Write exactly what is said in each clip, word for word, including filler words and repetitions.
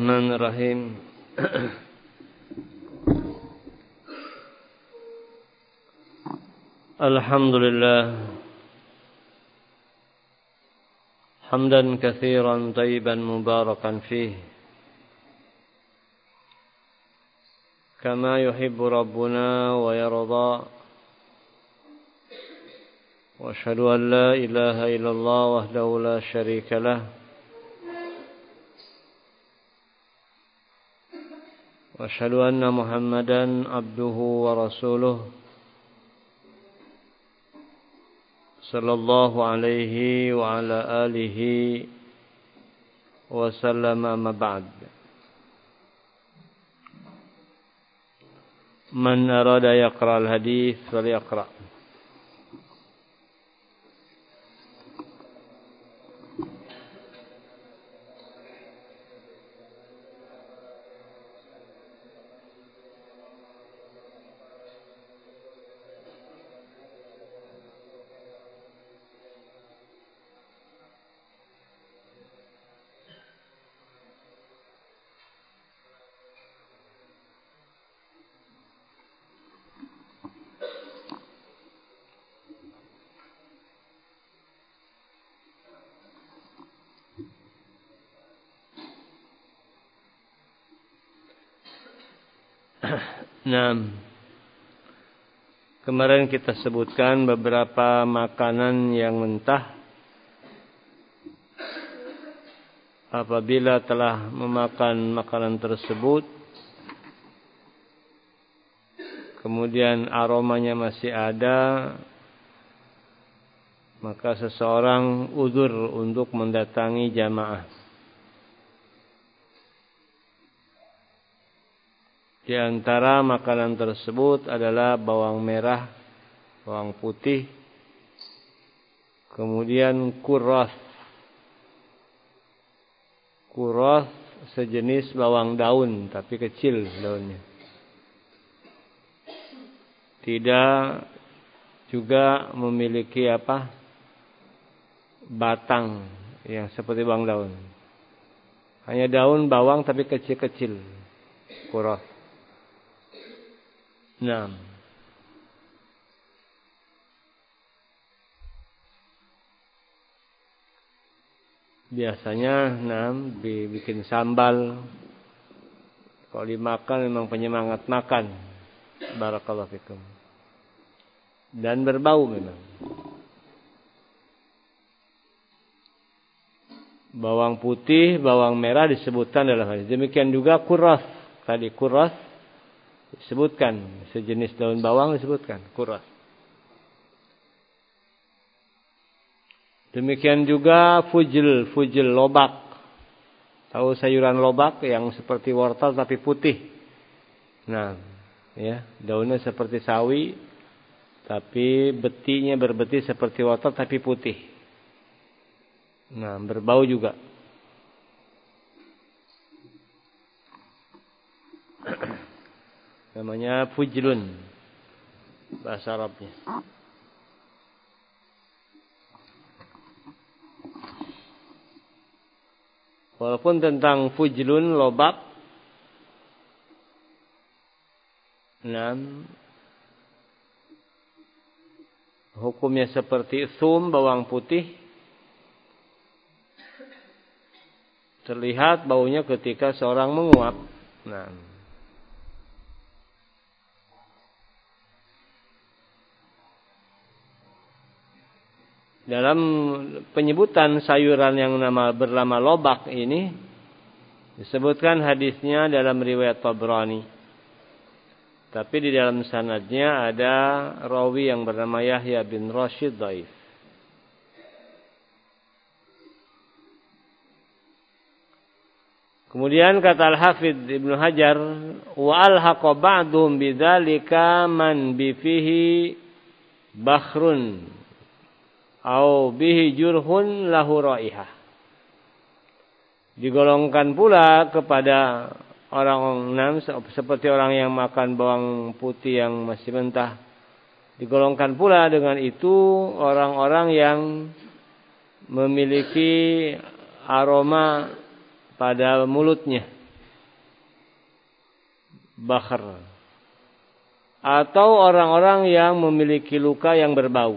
Bismillahirrahmanirrahim. Alhamdulillah hamdan katsiran tayyiban mubarakan fih kama yuhibbu rabbuna wa yarda. Wa asyhadu an la ilaha illallah wahdahu la syarika lah wa asyhadu anna Muhammadan abduhu wa rasuluh sallallahu alaihi wa ala alihi wa sallama ma ba'd. Man arada yaqra al-hadith falyaqra. Nah, kemarin kita sebutkan beberapa makanan yang mentah. Apabila telah memakan makanan tersebut, kemudian aromanya masih ada, maka seseorang uzur untuk mendatangi jamaah. Di antara makanan tersebut adalah bawang merah, bawang putih, kemudian kurras. Kurras sejenis bawang daun, tapi kecil daunnya. Tidak juga memiliki apa? Batang yang seperti bawang daun. Hanya daun bawang tapi kecil-kecil. Kurras. Nah, biasanya nah, dibikin sambal. Kalau dimakan memang penyemangat makan. Barakallahu fikum. Dan berbau memang. Bawang putih, bawang merah disebutkan dalam hadis. Demikian juga kurras. Tadi kurras disebutkan, sejenis daun bawang disebutkan, kurras. Demikian juga fujil, fujil lobak. Tahu sayuran lobak yang seperti wortel tapi putih. Nah, ya, daunnya seperti sawi tapi betinya berbeti seperti wortel tapi putih. Nah, berbau juga. Namanya fujlun bahasa Arabnya. Walaupun tentang fujlun lobak, enam hukumnya seperti thum bawang putih, terlihat baunya ketika seorang menguap. Nah, dalam penyebutan sayuran yang nama bernama lobak ini disebutkan hadisnya dalam riwayat Tabrani. Tapi di dalam sanadnya ada rawi yang bernama Yahya bin Rashid dhaif. Kemudian kata Al-Hafidz Ibnu Hajar, wa alhaqa ba'dhum bidzalika man bi fihi bakhrun au bihi jurhun lahu raihah. Digolongkan pula kepada orang-orang seperti orang yang makan bawang putih yang masih mentah. Digolongkan pula dengan itu orang-orang yang memiliki aroma pada mulutnya. bakhr. Atau orang-orang yang memiliki luka yang berbau.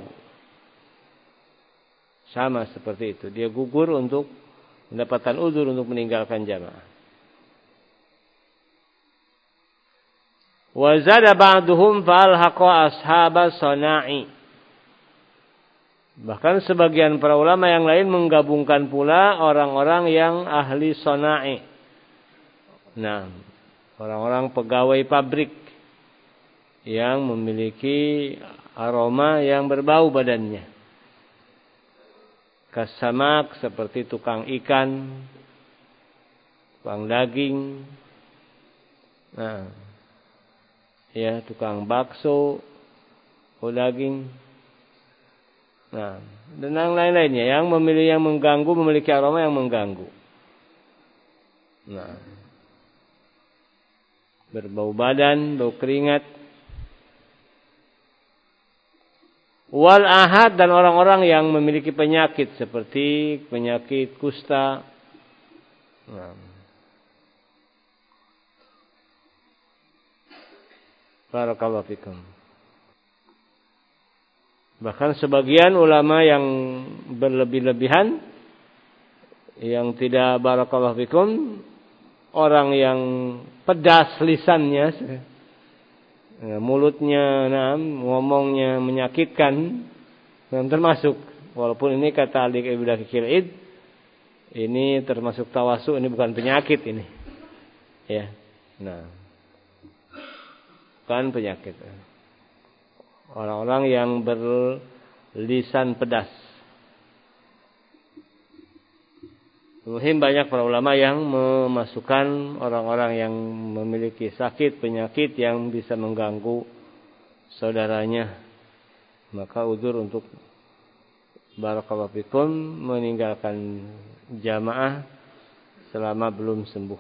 Sama seperti itu. Dia gugur untuk mendapatkan uzur untuk meninggalkan jamaah. Wa zada ba'duhum fa'alhaqa ashabas sana'i. Bahkan sebagian para ulama yang lain menggabungkan pula orang-orang yang ahli sana'i. Nah, orang-orang pegawai pabrik yang memiliki aroma yang berbau badannya. Kasamak seperti tukang ikan, tukang daging, nah, ya tukang bakso, atau daging, nah, dan yang lain-lainnya yang memiliki yang mengganggu, memiliki aroma yang mengganggu. Nah, berbau badan, bau keringat. Wal ahad dan orang-orang yang memiliki penyakit seperti penyakit kusta. Nah. Barakallahu fikum. Bahkan sebagian ulama yang berlebih-lebihan, yang tidak barakallahu fikum, orang yang pedas lisannya, mulutnya, nah, ngomongnya menyakitkan, termasuk. Walaupun ini kata Alik Ibnu Daqiqil Id, ini termasuk tawasuk, ini bukan penyakit ini. Ya. Nah. Bukan penyakit. Orang-orang yang berlisan pedas. Muhim banyak para ulama yang memasukkan orang-orang yang memiliki sakit, penyakit yang bisa mengganggu saudaranya. Maka uzur untuk barakallahu fikum meninggalkan jamaah selama belum sembuh.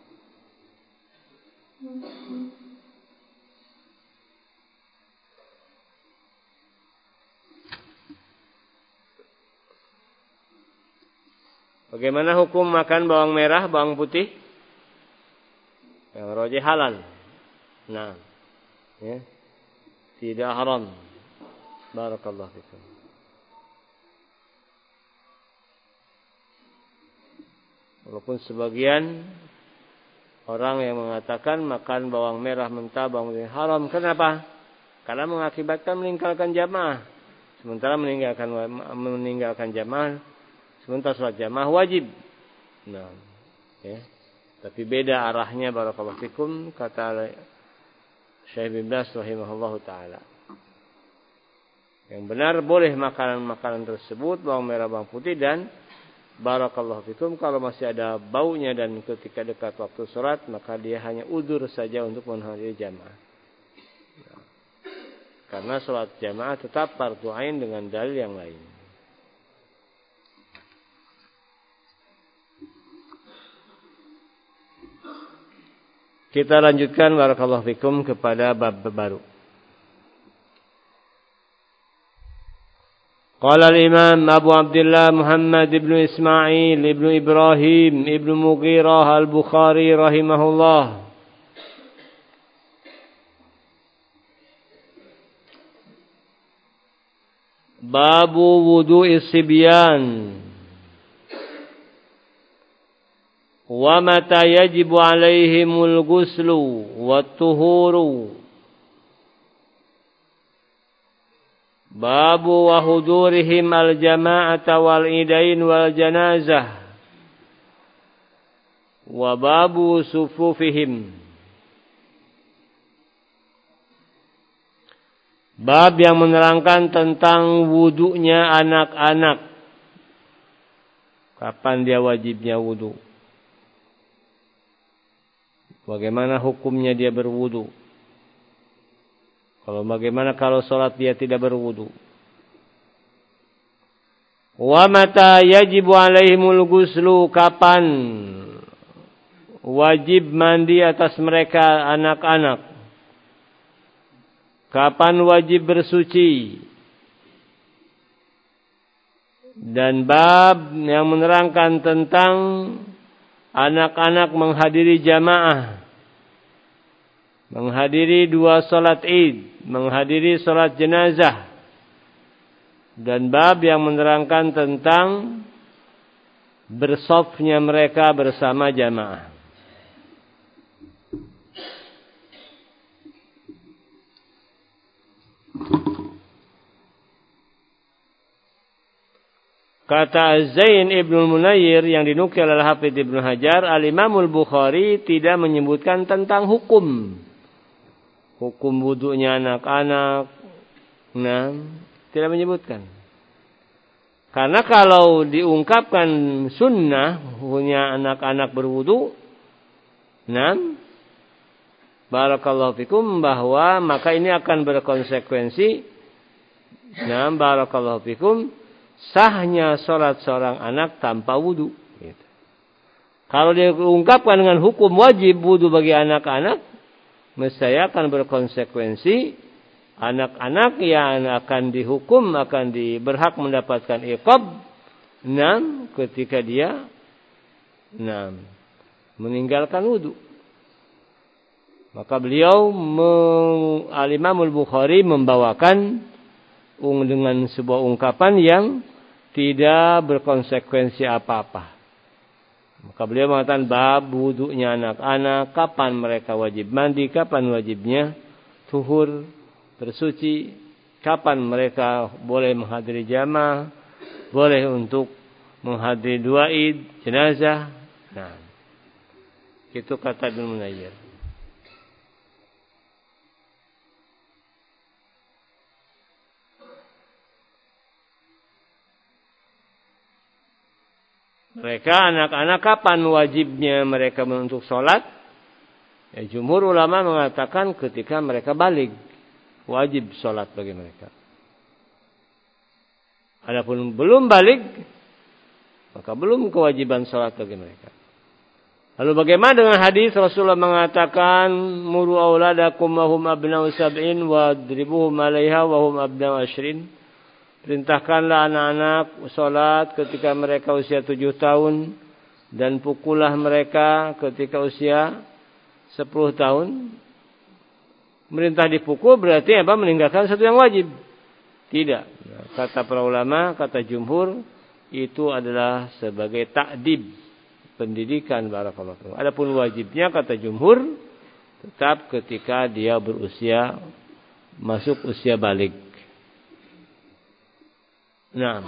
Bagaimana hukum makan bawang merah, bawang putih? Yang rajih halal. Nah, ya. Tidak haram. Barakallahu fikum. Walaupun sebagian orang yang mengatakan makan bawang merah mentah, bawang putih haram. Kenapa? Karena mengakibatkan meninggalkan jamaah. Sementara meninggalkan meninggalkan jamaah, sementara sholat jamaah wajib. Nah, ya. Tapi beda arahnya barakallahu fikum, kata Syekh bin Baz rahimahullahu taala. Yang benar boleh makanan-makanan tersebut, bawang merah, bawang putih, dan barakallahu fikum kalau masih ada baunya dan ketika dekat waktu sholat, maka dia hanya udzur saja untuk menghadiri jamaah. Nah, karena sholat jamaah tetap fardhu ain dengan dalil yang lain. Kita lanjutkan barakallahu fikum kepada bab baru. Qala al-Imam Abu Abdullah Muhammad ibn Ismail ibn Ibrahim ibn Mughirah al-Bukhari rahimahullah. Babu wudu'is sibyan. Wa mata yajibu alaihimul ghuslu wat tuhuru. Babu wa hudurihim al jama'ata wal idain wal janazah. Wa babu sufufihim. Bab yang menerangkan tentang wudunya anak-anak. Kapan dia wajibnya wudu? Bagaimana hukumnya dia berwudu? Kalau bagaimana kalau sholat dia tidak berwudu? Wa mata yajibu alaihimul ghuslu, kapan wajib mandi atas mereka anak-anak? Kapan wajib bersuci? Dan bab yang menerangkan tentang anak-anak menghadiri jamaah. menghadiri dua salat Id, menghadiri salat jenazah, dan bab yang menerangkan tentang bersafnya mereka bersama jamaah. Kata Zain Ibnu Munayyir yang dinukil oleh Hafidz Ibnu Hajar, Al-Imamul Bukhari tidak menyebutkan tentang hukum. Hukum wudunya anak-anak. Nah, tidak menyebutkan. Karena kalau diungkapkan sunnah punya anak-anak berwudu, nah, barakallahu fikum, bahwa maka ini akan berkonsekuensi, nah, barakallahu fikum, sahnya sholat seorang anak tanpa wudu. Gitu. Kalau diungkapkan dengan hukum wajib wudu bagi anak-anak, mestinya akan berkonsekuensi anak-anak yang akan dihukum, akan di, berhak mendapatkan iqab, enam, ketika dia enam, meninggalkan wudu. Maka beliau Al-Imamul Bukhari membawakan dengan sebuah ungkapan yang tidak berkonsekuensi apa-apa. Maka beliau mengatakan bab wudunya anak-anak, kapan mereka wajib mandi, kapan wajibnya tuhur, bersuci, kapan mereka boleh menghadiri jamaah, boleh untuk menghadiri dua Id, jenazah. Nah, itu kata Ibnu Munayyir. Mereka anak-anak kapan wajibnya mereka untuk sholat? Ya, jumhur ulama mengatakan ketika mereka baligh, wajib sholat bagi mereka. Adapun belum baligh, maka belum kewajiban sholat bagi mereka. Lalu bagaimana dengan hadis Rasulullah mengatakan, muru auladakum wa hum abna'u sab'in wa dribuhum 'alaiha wa hum abna'u ashrin. Perintahkanlah anak-anak sholat ketika mereka usia tujuh tahun. Dan pukullah mereka ketika usia sepuluh tahun. Merintah dipukul berarti apa? Meninggalkan satu yang wajib. Tidak. Kata para ulama, kata jumhur, itu adalah sebagai ta'dib, pendidikan, barakallahu. Adapun wajibnya, kata jumhur, tetap ketika dia berusia, masuk usia baligh. Nah,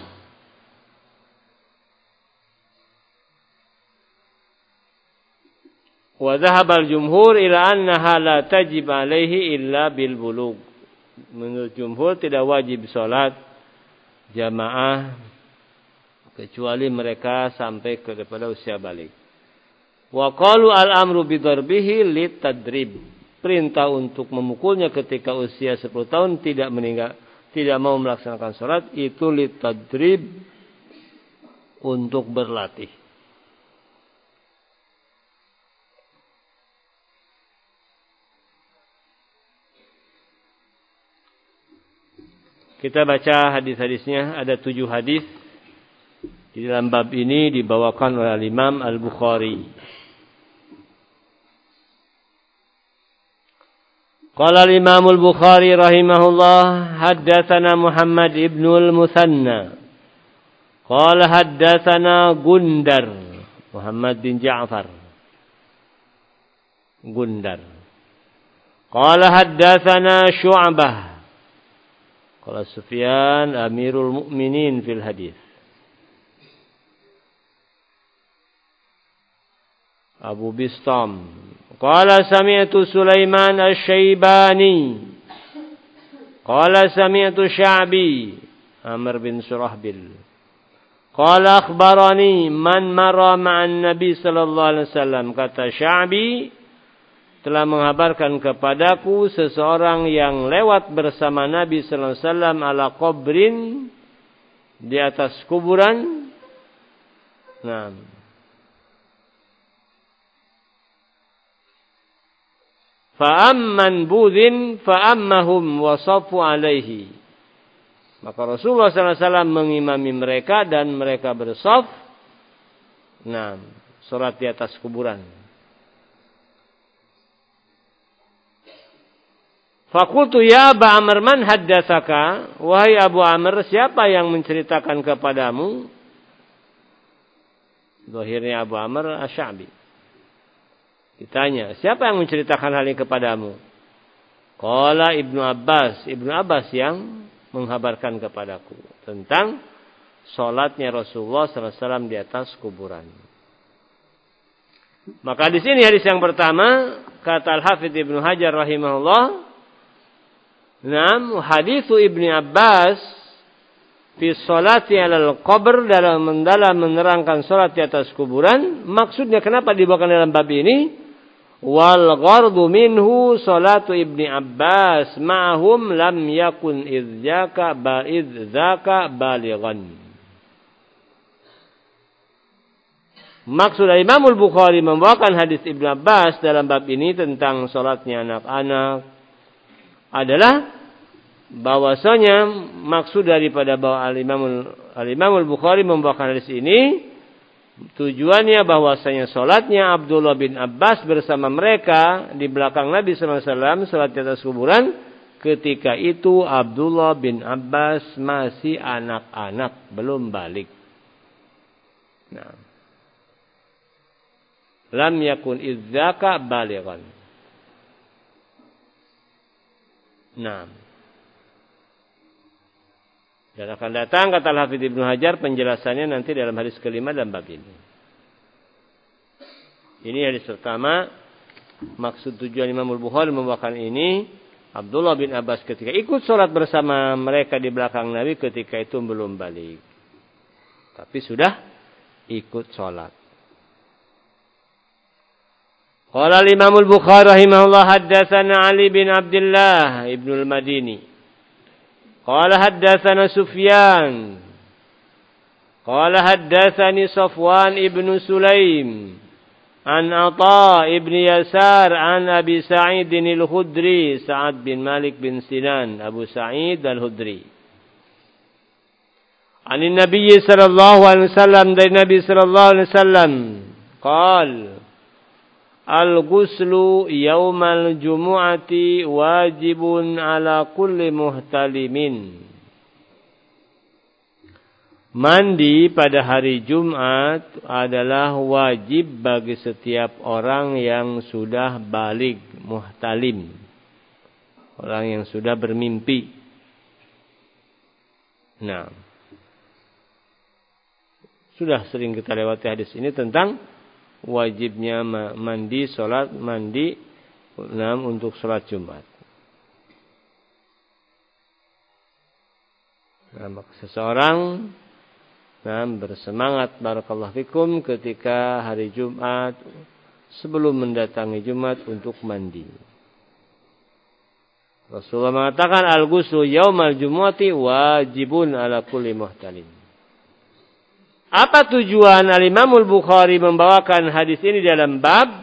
wa dhahaba al-jumhur ila annaha la tajib alaihi illa bil bulugh. Menurut jumhur tidak wajib salat jamaah kecuali mereka sampai kepada usia baligh. Wa qalu al-amru bi darbihi litadrib. Perintah untuk memukulnya ketika usia sepuluh tahun tidak meninggal, tidak mau melaksanakan salat, itu litadrib, untuk berlatih. Kita baca hadis-hadisnya, ada tujuh hadis di dalam bab ini dibawakan oleh Imam Al-Bukhari. Qala al-Imam al-Bukhari rahimahullah, haddatsana Muhammad ibn al-Musanna. Qala haddatsana Gundar, Muhammad bin Ja'far. Gundar. Qala haddatsana Syu'bah. Qala Sufyan Amirul Mukminin fil hadis. Abu Bistam. Qala sami'tu Sulaiman Asy-Syaibani. Qala sami'tu Sya'bi Amr bin Surahbil. Qala akhbarani man mara ma'an Nabi sallallahu alaihi wasallam. Kata Sya'bi, telah mengabarkan kepadaku seseorang yang lewat bersama Nabi sallallahu alaihi wasallam ala qabrin, di atas kuburan. Nah, fa'amman budhin fa'ammahum wasafu alaihi. Maka Rasulullah sallallahu alaihi wasallam mengimami mereka dan mereka bersaf. Nah, salat di atas kuburan. Fakultu ya Aba Amr man haddatsaka? Wahai Abu Amr, siapa yang menceritakan kepadamu? Zahirnya Abu Amr Asy-Sya'bi. Ditanya, siapa yang menceritakan hal ini kepadamu? Qala Ibnu Abbas. Ibnu Abbas yang menghabarkan kepadaku tentang salatnya Rasulullah sallallahu alaihi wasallam di atas kuburan. Maka di sini hadis yang pertama, kata Al-Hafidz Ibnu Hajar rahimahullah, Naam haditsu Ibnu Abbas fi sholati 'alal qabr, dalam mendalam menerangkan salat di atas kuburan. Maksudnya kenapa dibawakan dalam bab ini? Wal ghardu minhu salatu Ibnu Abbas ma'hum lam yakun idzaka ba idzaka balighan. Maksud dari Imam Al-Bukhari membawakan hadis Ibnu Abbas dalam bab ini tentang salatnya anak-anak adalah bahwasanya maksud daripada bahwa Al-Imam Al-Imam Al-Bukhari membawakan hadis ini tujuannya bahwasanya salatnya Abdullah bin Abbas bersama mereka di belakang Nabi sallallahu alaihi wasallam salat di atas kuburan, ketika itu Abdullah bin Abbas masih anak-anak, belum balik. Nah, lam yakun idzaka balighan. Nah, dan akan datang kata Al-Hafidz Ibnu Hajar penjelasannya nanti dalam hadis kelima dalam bab ini. Ini hadis pertama. Maksud tujuan Imam Al-Bukhari membawakan ini, Abdullah bin Abbas ketika ikut sholat bersama mereka di belakang Nabi, ketika itu belum balik, tapi sudah ikut sholat. Qala al-Imam al-Bukhari rahimahullah haddatsana Ali bin Abdullah ibnu al-Madini. Qala haddatsana Sufyan. Qala haddatsani Safwan ibnu Sulaim an Atha ibni Yasar an Abi Sa'id al-Khudri, Sa'ad bin Malik bin Sinan, Abu Sa'id al-Khudri. Anin Nabi sallallahu alaihi wasallam, dari Nabi sallallahu alaihi wasallam, qala Al-ghuslu yaumal jumu'ati wajibun ala kulli muhtalimin. Mandi pada hari Jumat adalah wajib bagi setiap orang yang sudah baligh, muhtalim. Orang yang sudah bermimpi. Nah, sudah sering kita lewati hadis ini tentang wajibnya mandi sholat mandi enam untuk sholat Jumat. Nah, maka seseorang nah, bersemangat barakallahu fikum ketika hari Jumat sebelum mendatangi Jumat untuk mandi. Rasulullah mengatakan al-ghuslu yaumal jumu'ati wajibun ala kulli muhtalim. Apa tujuan Al-Imam Al-Bukhari membawakan hadis ini dalam bab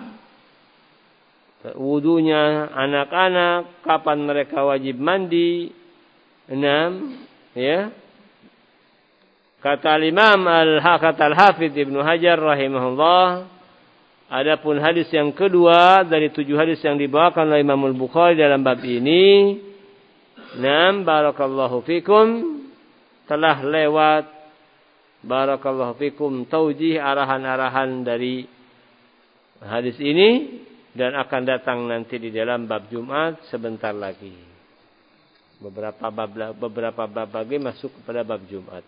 wudunya anak-anak, kapan mereka wajib mandi? Enam, ya. Kata Al-Imam Al-Kata Al-Hafidz Ibnu Hajar rahimahullah, adapun hadis yang kedua dari tujuh hadis yang dibawakan oleh Imam Al-Bukhari dalam bab ini, enam, barakallahu fikum, telah lewat barakallahu fikum taujih, arahan-arahan dari hadis ini, dan akan datang nanti di dalam bab Jumat sebentar lagi. Beberapa bab beberapa bab lagi masuk kepada bab Jumat.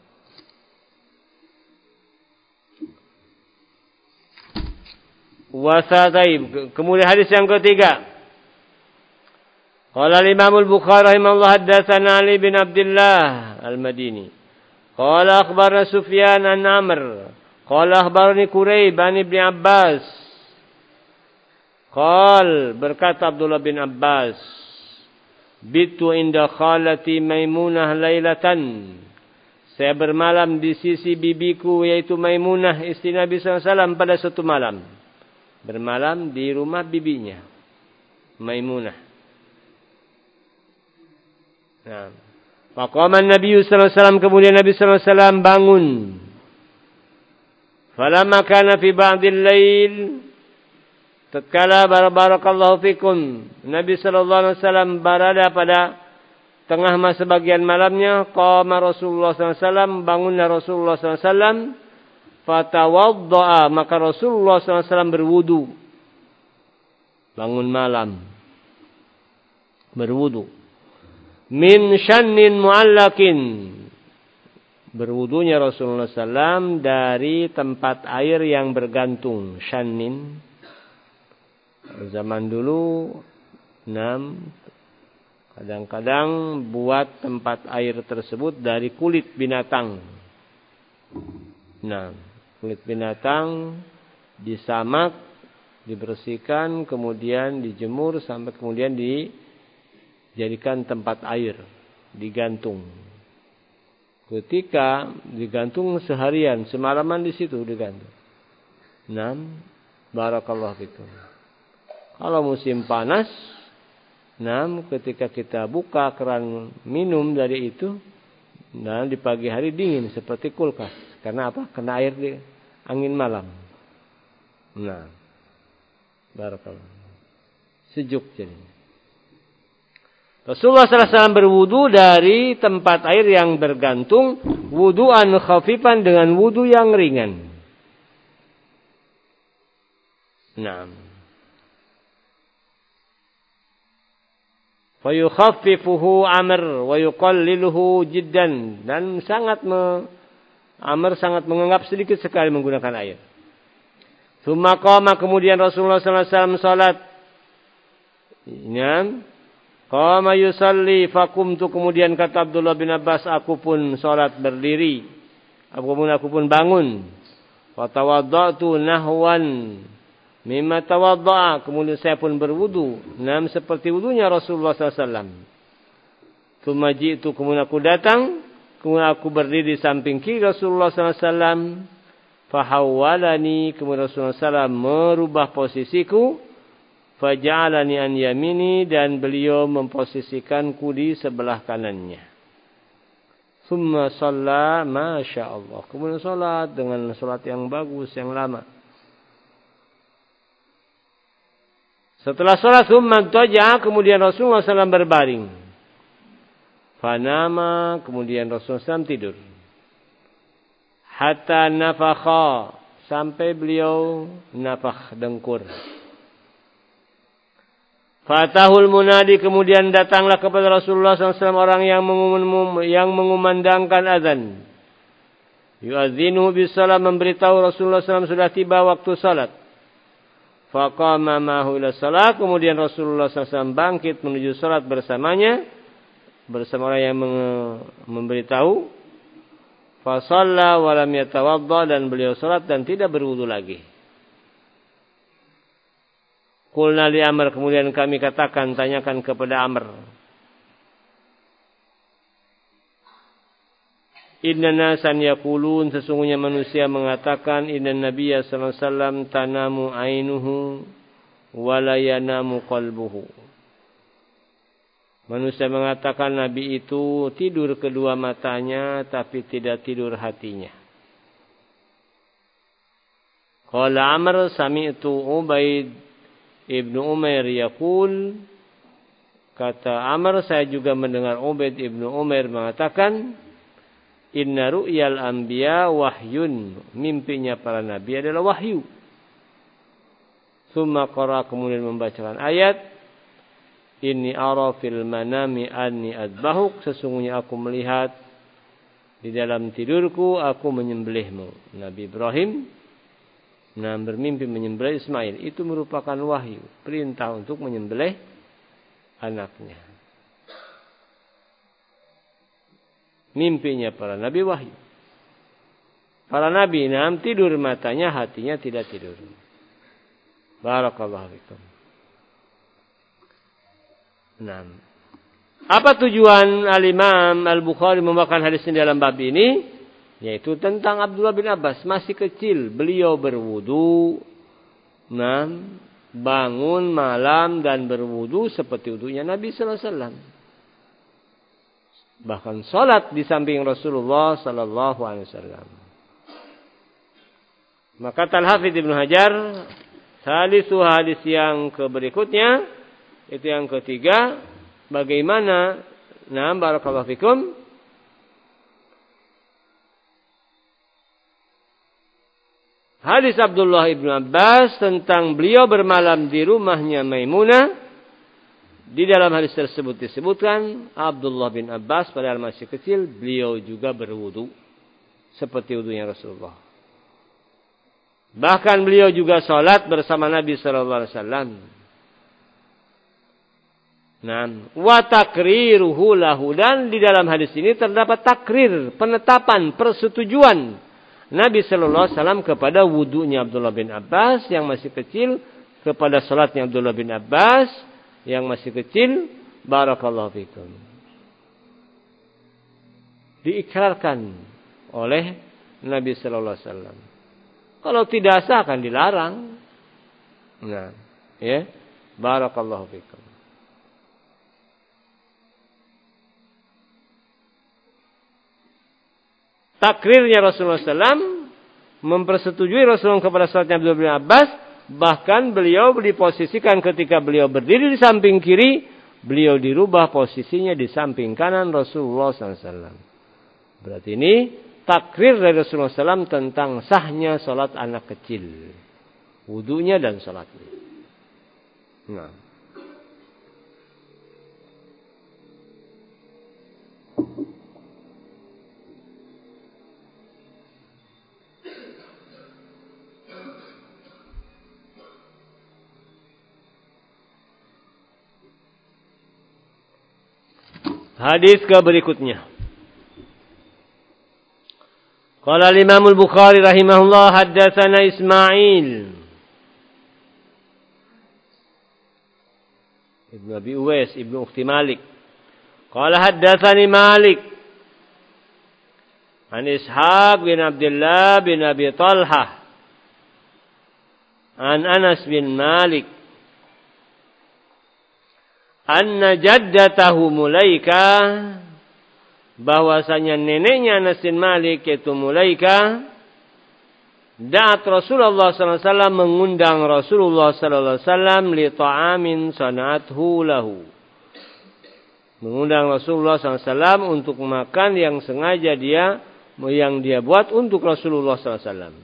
Wasataib. Kemudian hadis yang ketiga. Qala al-Imam Al-Bukhari rahimahullah haddatsana Ali bin Abdullah Al-Madini. Qala akhbarana Sufyan an Amr. Qala akhbarani Quraib an Ibnu Abbas. Qal, berkata Abdullah bin Abbas, bitu inda khalati Maimunah lailatan. Saya bermalam di sisi bibiku yaitu Maimunah istri Nabi sallallahu alaihi wasallam pada suatu malam. Bermalam di rumah bibinya Maimunah. Nah, faqama Nabi sallallahu alaihi wasallam, kemudian Nabi sallallahu alaihi wasallam bangun. Falamma kana fi ba'dil lail, tatkala barakallahu fikum Nabi sallallahu alaihi wasallam berada pada tengah masa bagian malamnya, qama Rasulullah sallallahu alaihi wasallam, bangunlah Rasulullah sallallahu alaihi wasallam, fatawaddaa, maka Rasulullah sallallahu alaihi wasallam berwudu. Bangun malam berwudu. Min syannin mu'allakin, berwudunya Rasulullah sallallahu alaihi wasallam dari tempat air yang bergantung. Syannin zaman dulu enam kadang-kadang buat tempat air tersebut dari kulit binatang. Nah, kulit binatang disamak, dibersihkan, kemudian dijemur sampai kemudian dijadikan tempat air, digantung. Ketika digantung seharian, semalaman di situ digantung. Enam, barakallahu fikum. Kalau musim panas, enam, ketika kita buka keran minum dari itu, nah di pagi hari dingin seperti kulkas. Karena apa? Kena air di angin malam. Nah, barakallah. Sejuk jadinya. Rasulullah sallallahu alaihi wasallam berwudu dari tempat air yang bergantung, wudu'an khafifan, dengan wudu yang ringan. Nah, fayukhaffifuhu Amr wa yuqalliluhu jiddan, dan sangat me, Amr sangat menganggap sedikit sekali menggunakan air. Tsumma qama, kemudian Rasulullah sallallahu alaihi wasallam salat. Ya. Qama yusalli faqumtu, kemudian kata Abdullah bin Abbas, aku pun salat berdiri. Aku pun aku pun bangun. Wa tawaddatu nahwan mimma tawaddaa, kemudian saya pun berwudu, nam seperti wudunya Rasulullah sallallahu alaihi wasallam. Tsumma ji'tu, kemudian aku datang, kemudian aku berdiri di samping kiri Rasulullah sallallahu alaihi wasallam. Fahawwalani, kemudian Rasulullah sallallahu alaihi wasallam merubah posisiku. Faja'alani an yamini, dan beliau memposisikanku di sebelah kanannya. Tsumma shalla masya Allah, kemudian salat dengan salat yang bagus, yang lama. Setelah salat, tsumma taja, kemudian Rasulullah sallallahu alaihi wasallam berbaring. Fanama, kemudian Rasulullah sallallahu alaihi wasallam tidur. Hatta nafakha, sampai beliau nafakh, dengkur. Fatahul munadi, kemudian datanglah kepada Rasulullah sallallahu alaihi wasallam orang yang mengumum, yang mengumandangkan azan. Yu'adzinu bisalam, memberitahu Rasulullah sallallahu alaihi wasallam sudah tiba waktu salat. Faqama ma'ahu ila salat, kemudian Rasulullah sallallahu alaihi wasallam bangkit menuju salat bersamanya, bersama orang yang memberitahu. Fa shalla wa lam yatawadda, dan beliau salat dan tidak berwudu lagi. Qulna li Amr, kemudian kami katakan, tanyakan kepada Amr. Inna nasan yaqulun, sesungguhnya manusia mengatakan, inna nabiyya sallallahu alaihi wasallam tanamu ainuhu wa la yanamu qalbuhu. Manusia mengatakan Nabi itu tidur kedua matanya, tapi tidak tidur hatinya. Qala Amr, sami'tu Ubaid Ibnu Umair yaqul, kata Amr, saya juga mendengar Ubaid Ibnu Umair mengatakan, inna ru'yal anbiya wahyun, mimpinya para nabi adalah wahyu. Tsumma qara, kemudian membacakan ayat, inni ara fil manami anni adbahuk, sesungguhnya aku melihat di dalam tidurku aku menyembelihmu. Nabi Ibrahim nah bermimpi menyembelih Ismail, itu merupakan wahyu, perintah untuk menyembelih anaknya. Mimpinya para nabi wahyu. Para nabi nah tidur matanya, hatinya tidak tidur. Barakallahu fikum. Nah, apa tujuan Al-Imam Al-Bukhari membawakan hadis ini dalam bab ini? Yaitu tentang Abdullah bin Abbas, masih kecil, beliau berwudu, nah, bangun malam dan berwudu seperti wudunya Nabi sallallahu alaihi wasallam. Bahkan salat di samping Rasulullah sallallahu alaihi wasallam. Maka Al-Hafidz Ibnu Hajar Salisu hadis yang ke berikutnya, itu yang ketiga, bagaimana, nah barakallahu fikum, hadis Abdullah ibn Abbas tentang beliau bermalam di rumahnya Maimunah. Di dalam hadis tersebut disebutkan Abdullah bin Abbas padahal masih kecil, beliau juga berwudu seperti wudunya Rasulullah. Bahkan beliau juga salat bersama Nabi sallallahu alaihi wasallam. Nah, wa takriruhu lahu, dan di dalam hadis ini terdapat takrir, penetapan, persetujuan Nabi sallallahu alaihi wasallam kepada wudunya Abdullah bin Abbas yang masih kecil, kepada salatnya Abdullah bin Abbas yang masih kecil. Barakallahu fikum. Diikrarkan oleh Nabi sallallahu alaihi wasallam. Kalau tidak sah akan dilarang. Nah, ya. Barakallahu fikum. Takrirnya Rasulullah sallallahu alaihi wasallam, mempersetujui Rasulullah kepada salatnya Abdullah bin Abbas. Bahkan beliau diposisikan ketika beliau berdiri di samping kiri, beliau dirubah posisinya di samping kanan Rasulullah sallallahu alaihi wasallam. Berarti ini takrir dari Rasulullah sallallahu alaihi wasallam tentang sahnya salat anak kecil, wudunya dan salatnya. Nah, hadis ke berikutnya. Qala al-Imam al-Bukhari rahimahullah, haddatsana Ismail Ibnu Abi Uwais Ibnu Ukhti Malik. Qala haddatsani Malik an Ishaq bin Abdullah bin Abi Talhah an Anas bin Malik anna jaddatahu Mulaikah, bahwasanya neneknya Anas bin Malik yaitu Mulaikah, da'at Rasulullah sallallahu alaihi wasallam, mengundang Rasulullah sallallahu alaihi wasallam li ta'amin sana'athu lahu, mengundang Rasulullah sallallahu alaihi wasallam untuk makan yang sengaja dia yang dia buat untuk Rasulullah sallallahu alaihi wasallam.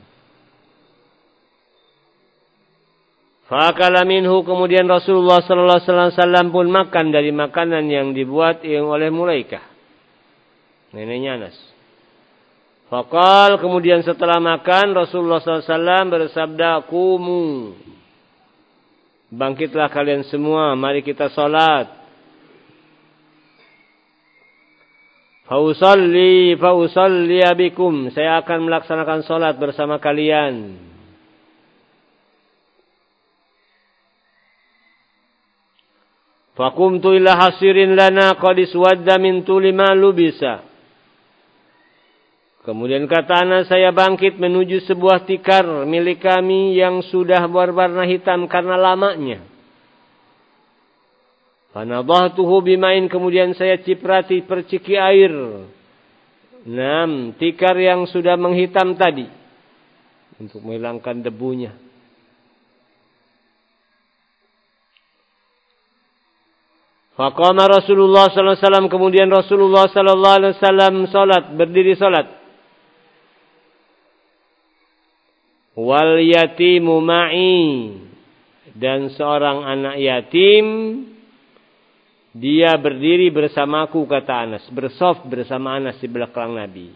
Fakala minhu, kemudian Rasulullah sallallahu alaihi wasallam pun makan dari makanan yang dibuat oleh Mulaikah, neneknya Anas. Faqal, kemudian setelah makan Rasulullah sallallahu alaihi wasallam bersabda, "Qumu, bangkitlah kalian semua, mari kita salat. Fausalli fausalli bikum, saya akan melaksanakan salat bersama kalian." Faqumtu ila hasirin lana qad iswadda min tuli ma lubisa. Kemudian kata Anas, saya bangkit menuju sebuah tikar milik kami yang sudah berwarna hitam karena lamanya. Fanadahtuhu bimain, kemudian saya ciprati perciki air. Enam, tikar yang sudah menghitam tadi, untuk menghilangkan debunya. Faqama Rasulullah sallallahu alaihi wasallam, kemudian Rasulullah sallallahu alaihi wasallam salat, berdiri salat. Wal yatimu ma'i, dan seorang anak yatim dia berdiri bersamaku, kata Anas, bersaf bersama Anas di belakang Nabi.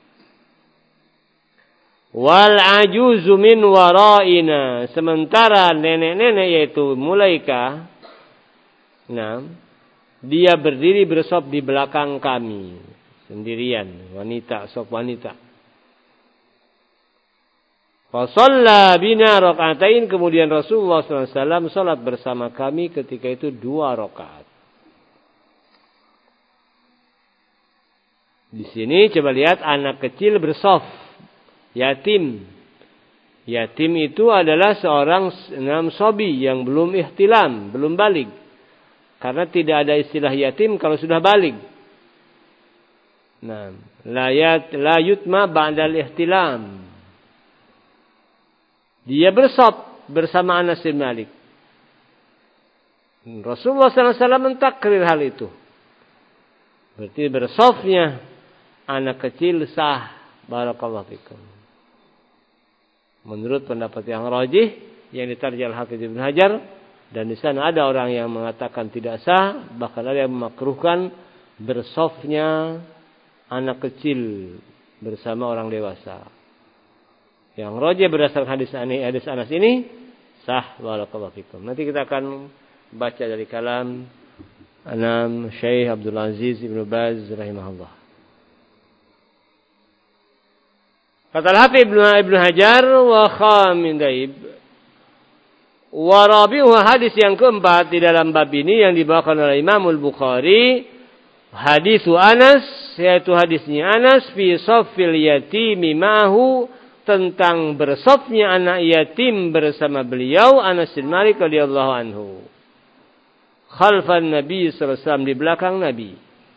Wal ajuzu min waraina, sementara nenek-nenek yaitu Mulaikah, nah, dia berdiri bersaf di belakang kami, sendirian, wanita, saf wanita. Fa shalla bina rakaatain, kemudian Rasulullah sallallahu alaihi wasallam salat bersama kami ketika itu dua rakaat. Di sini coba lihat, anak kecil bersaf, yatim. Yatim itu adalah seorang enam sobi yang belum ihtilam, belum balig. Karena tidak ada istilah yatim kalau sudah balig. Nah, la yat la yutma ba'dal ihtilam. Dia bersaf bersama Anas bin Malik. Rasulullah sallallahu alaihi wasallam mentakrir hal itu. Berarti bersofnya anak kecil sah. Barakallahu fikum. Menurut pendapat yang rajih yang ditarjih Al-Hafidz Ibnu Hajar, dan di sana ada orang yang mengatakan tidak sah, bahkan ada yang memakruhkan bersofnya anak kecil bersama orang dewasa. Yang rajih berdasarkan hadis ini, hadis Anas ini sah. Barakallahu fikum. Nanti kita akan baca dari kalam Anam Syekh Abdul Aziz Ibnu Baz rahimahullah. Kata Al-Hafidz Ibnu Hajar wa khamin daib wa rabi'u, hadis yang keempat di dalam bab ini yang dibawakan oleh Imam Al-Bukhari, hadis Anas, yaitu hadisnya Anas fi saffil yatimi ma'ahu, tentang bersofnya anak yatim bersama beliau Anas bin Malik radhiyallahu anhu. Khalfan Nabi sallallahu alaihi wasallam, di belakang Nabi.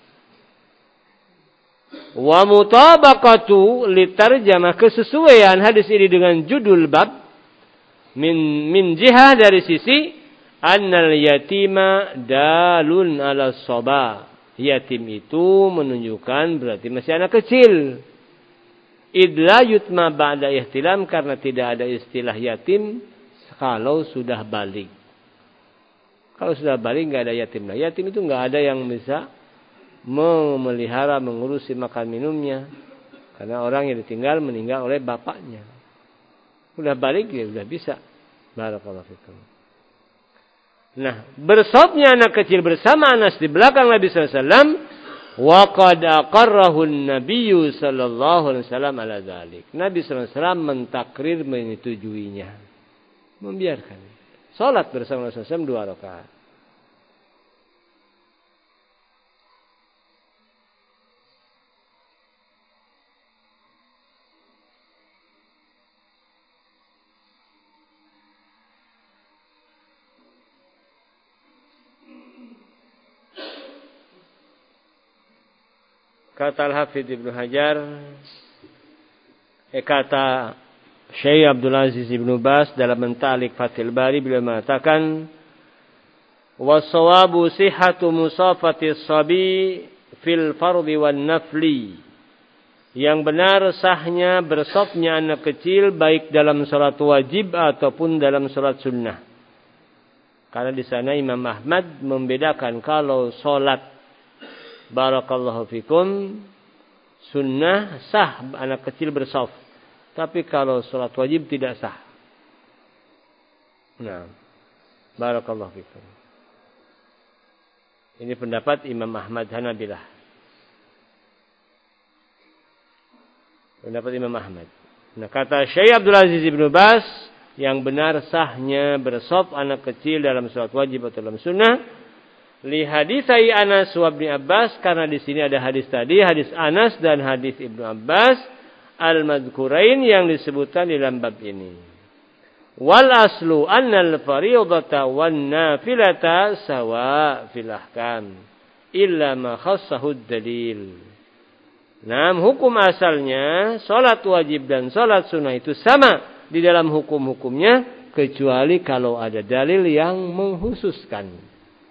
Wa mutabaqatu litarjamah, kesesuaian hadis ini dengan judul bab min min jihah, dari sisi annal yatima dalun ala soba, yatim itu menunjukkan berarti masih anak kecil. Idla yutma ba'da ihtilam, karena tidak ada istilah yatim kalau sudah balik. Kalau sudah balik nggak ada yatim. Nah, yatim itu nggak ada yang bisa memelihara, mengurusi makan minumnya, karena orang yang ditinggal meninggal oleh bapaknya. Udah balik ya udah bisa. Barakallahu fikum. Nah, bersofnya anak kecil bersama Anas di belakang Nabi sallallahu alaihi wasallam, wa qad aqarrahu an-nabiy sallallahu alaihi wasallam ala dzalik. Nabi sallallahu alaihi wasallam mentakrir, menyetujuinya, membiarkan salat bersama Nabi sallallahu alaihi wasallam dua rakaat. Kata Al-Hafidz Ibnu Hajar, eh, kata Syekh Abdul Aziz Ibnu Baz dalam mentalik Fathul Bari, beliau mengatakan, was-sawabu sihhatu musafati as-sabi fil fardhi wan nafli. Yang benar sahnya bersofnya anak kecil baik dalam salat wajib ataupun dalam salat sunnah. Karena di sana Imam Ahmad membedakan kalau salat barakallahu fikum sunnah sah anak kecil bersof, tapi kalau salat wajib tidak sah. Nah, barakallahu fikum. Ini pendapat Imam Ahmad Hanabilah. Pendapat Imam Ahmad. Nah, kata Syekh Abdul Aziz Ibnu Baz, yang benar sahnya bersof anak kecil dalam salat wajib atau dalam sunnah, li hadisai Anas wa Ibnu Abbas, karena di sini ada hadis tadi, hadis Anas dan hadis Ibnu Abbas al-madhkurain yang disebutkan di dalam bab ini. Wal aslu annal fardhata wan nafilata sawa fil ahkam illa ma khassahu dalil. Nah, hukum asalnya salat wajib dan salat sunnah itu sama di dalam hukum-hukumnya, kecuali kalau ada dalil yang menghususkan.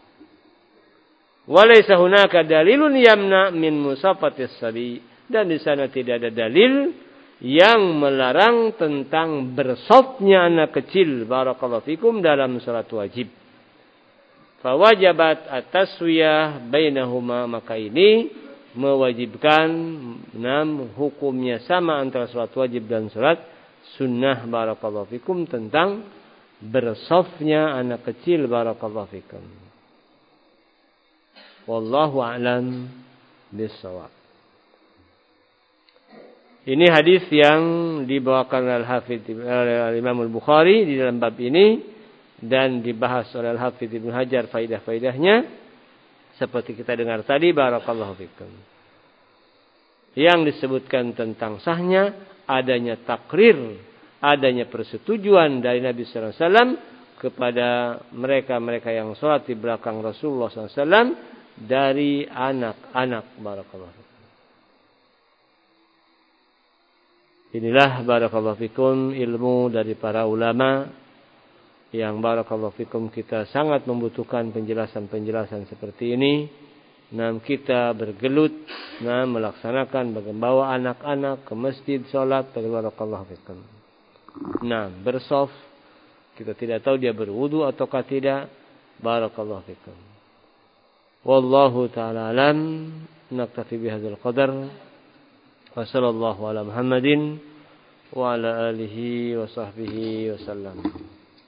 Walaysa hunaka dalilun yamna min musafatis sabi, dan di sana tidak ada dalil yang melarang tentang bersofnya anak kecil barakallahu fikum dalam salat wajib. Fawajabat at-taswiyah bainahuma, maka ini mewajibkan enam hukumnya sama antara salat wajib dan salat sunnah barakallahu fikum tentang bersofnya anak kecil barakallahu fikum. Wallahu a'lam bissawab. Ini hadis yang dibawakan oleh Al-Hafidz Imam Al-Bukhari di dalam bab ini dan dibahas oleh Al-Hafidz Ibnu Hajar faidah-faidahnya seperti kita dengar tadi barakallahu fikum. Yang disebutkan tentang sahnya adanya takrir, adanya persetujuan dari Nabi sallallahu alaihi wasallam kepada mereka-mereka yang salat di belakang Rasulullah sallallahu alaihi wasallam dari anak-anak barakallahu fikum. Inilah barakallahu fikum ilmu dari para ulama yang barakallahu fikum kita sangat membutuhkan penjelasan-penjelasan seperti ini. Nah, kita bergelut, nah, melaksanakan membawa anak-anak ke masjid salat, barakallahu fikum. Nah, bersof, kita tidak tahu dia berwudu ataukah tidak, barakallahu fikum. Wallahu ta'ala alam, naktafi bihadzal qadar. Wa sallallahu ala Muhammadin wa ala alihi wa sahbihi wa sallam.